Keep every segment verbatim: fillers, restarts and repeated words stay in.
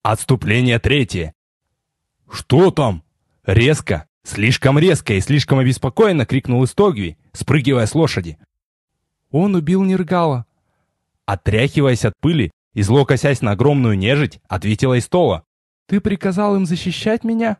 Отступление третье. Что там? Резко, слишком резко и слишком обеспокоенно крикнул Истогви, спрыгивая с лошади. Он убил Ниргала. Отряхиваясь от пыли и зло косясь на огромную нежить, ответила Истола. Ты приказал им защищать меня?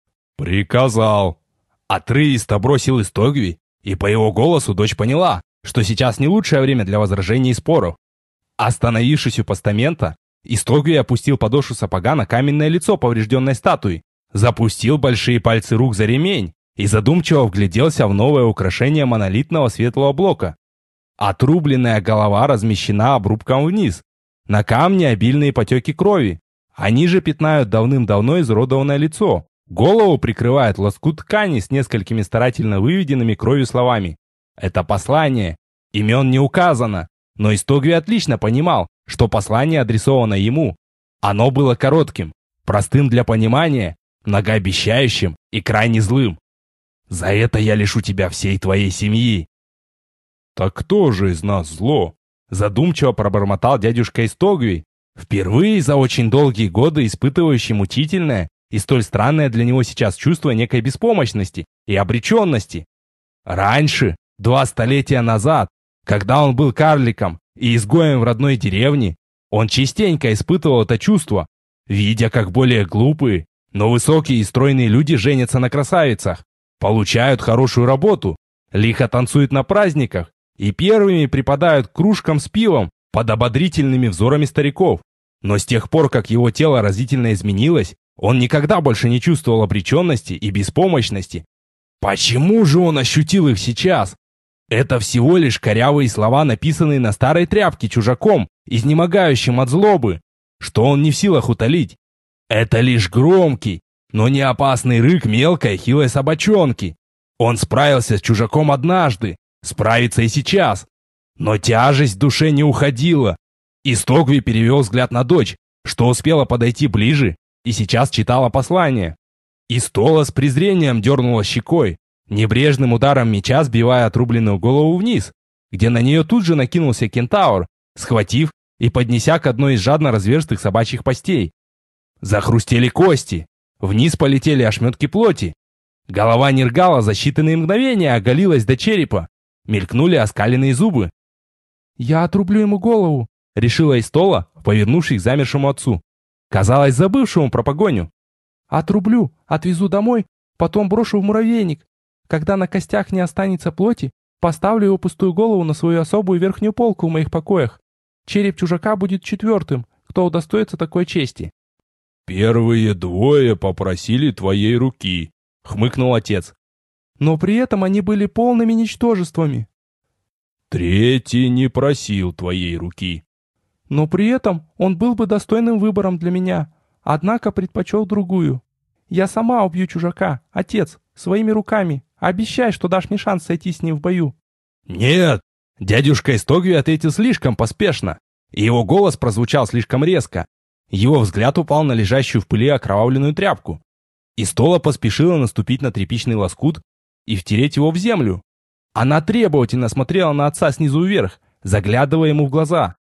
Приказал. Отрывисто бросил Истогви, и по его голосу дочь поняла, что сейчас не лучшее время для возражений и споров. Остановившись у постамента, Истогви опустил подошву сапога на каменное лицо поврежденной статуи, запустил большие пальцы рук за ремень и задумчиво вгляделся в новое украшение монолитного светлого блока. Отрубленная голова размещена обрубком вниз. На камне обильные потеки крови. Они же пятнают давным-давно изуродованное лицо. Голову прикрывает лоскут ткани с несколькими старательно выведенными кровью словами. Это послание. Имен не указано, но Истогви отлично понимал, что послание адресовано ему. Оно было коротким, простым для понимания, многообещающим и крайне злым. «За это я лишу тебя всей твоей семьи». «Так кто же из нас зло?» Задумчиво пробормотал дядюшка Истогви, впервые за очень долгие годы испытывающий мучительное и столь странное для него сейчас чувство некой беспомощности и обреченности. Раньше, два столетия назад, когда он был карликом и изгоем в родной деревне, он частенько испытывал это чувство, видя, как более глупые, но высокие и стройные люди женятся на красавицах, получают хорошую работу, лихо танцуют на праздниках и первыми припадают к кружкам с пивом под ободрительными взорами стариков. Но с тех пор, как его тело разительно изменилось, он никогда больше не чувствовал обреченности и беспомощности. Почему же он ощутил их сейчас? Это всего лишь корявые слова, написанные на старой тряпке чужаком, изнемогающим от злобы, что он не в силах утолить. Это лишь громкий, но не опасный рык мелкой хилой собачонки. Он справился с чужаком однажды, справится и сейчас. Но тяжесть в душе не уходила. Истогви перевел взгляд на дочь, что успела подойти ближе, и сейчас читала послание. Истола с презрением дернула щекой, небрежным ударом меча сбивая отрубленную голову вниз, где на нее тут же накинулся кентавр, схватив и поднеся к одной из жадно разверстых собачьих постей. Захрустели кости, вниз полетели ошметки плоти. Голова Ниргала за считанные мгновения оголилась до черепа, мелькнули оскаленные зубы. «Я отрублю ему голову», — решила Истола, повернувшись к замершему отцу, казалось, забывшему про погоню. «Отрублю, отвезу домой, потом брошу в муравейник. Когда на костях не останется плоти, поставлю его пустую голову на свою особую верхнюю полку в моих покоях. Череп чужака будет четвертым, кто удостоится такой чести». «Первые двое попросили твоей руки», — хмыкнул отец. «Но при этом они были полными ничтожествами». «Третий не просил твоей руки». «Но при этом он был бы достойным выбором для меня, однако предпочел другую. Я сама убью чужака, отец, своими руками. Обещай, что дашь мне шанс сойти с ним в бою». «Нет!» Дядюшка Истогви ответил слишком поспешно, и его голос прозвучал слишком резко. Его взгляд упал на лежащую в пыли окровавленную тряпку. Истола поспешила наступить на тряпичный лоскут и втереть его в землю. Она требовательно смотрела на отца снизу вверх, заглядывая ему в глаза.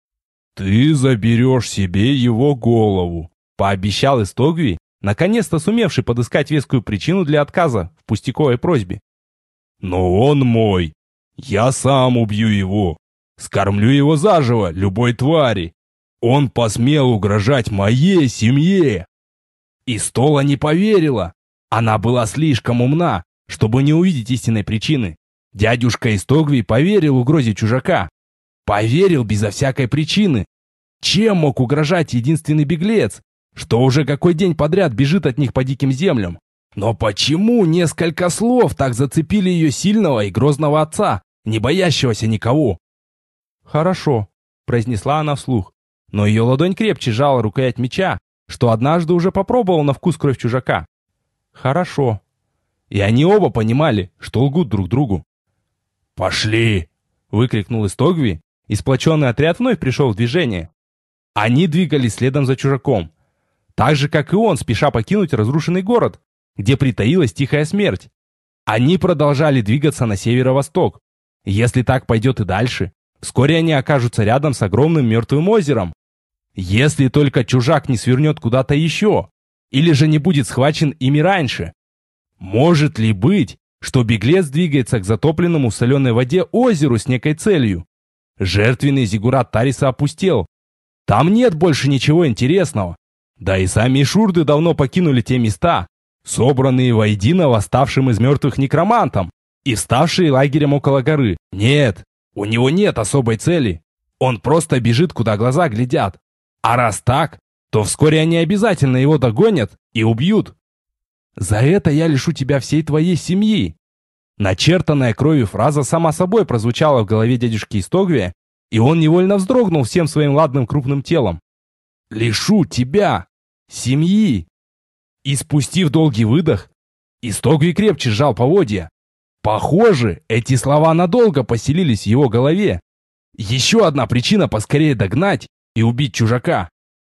«Ты заберешь себе его голову», — пообещал Истогви, наконец-то сумевший подыскать вескую причину для отказа в пустяковой просьбе. «Но он мой. Я сам убью его. Скормлю его заживо любой твари. Он посмел угрожать моей семье». Истола не поверила. Она была слишком умна, чтобы не увидеть истинной причины. Дядюшка Истогви поверил угрозе чужака. Поверил безо всякой причины. Чем мог угрожать единственный беглец, что уже какой день подряд бежит от них по диким землям? Но почему несколько слов так зацепили ее сильного и грозного отца, не боящегося никого? «Хорошо», — произнесла она вслух, но ее ладонь крепче сжала рукоять меча, что однажды уже попробовал на вкус кровь чужака. «Хорошо». И они оба понимали, что лгут друг другу. «Пошли!» — выкрикнул Истогви, и сплоченный отряд вновь пришел в движение. Они двигались следом за чужаком, так же, как и он, спеша покинуть разрушенный город, где притаилась тихая смерть. Они продолжали двигаться на северо-восток. Если так пойдет и дальше, вскоре они окажутся рядом с огромным мертвым озером. Если только чужак не свернет куда-то еще, или же не будет схвачен ими раньше. Может ли быть, что беглец двигается к затопленному в соленой воде озеру с некой целью? Жертвенный зиггурат Тариса опустел. Там нет больше ничего интересного. Да и сами шурды давно покинули те места, собранные воедино восставшим из мертвых некромантом и вставшие лагерем около горы. Нет, у него нет особой цели. Он просто бежит, куда глаза глядят. А раз так, то вскоре они обязательно его догонят и убьют. За это я лишу тебя всей твоей семьи. Начертанная кровью фраза сама собой прозвучала в голове дядюшки Истогвия, и он невольно вздрогнул всем своим ладным крупным телом. Лишу тебя семьи. И спустив долгий выдох, Истогвий крепче сжал поводья. Похоже, эти слова надолго поселились в его голове. Еще одна причина поскорее догнать и убить чужака.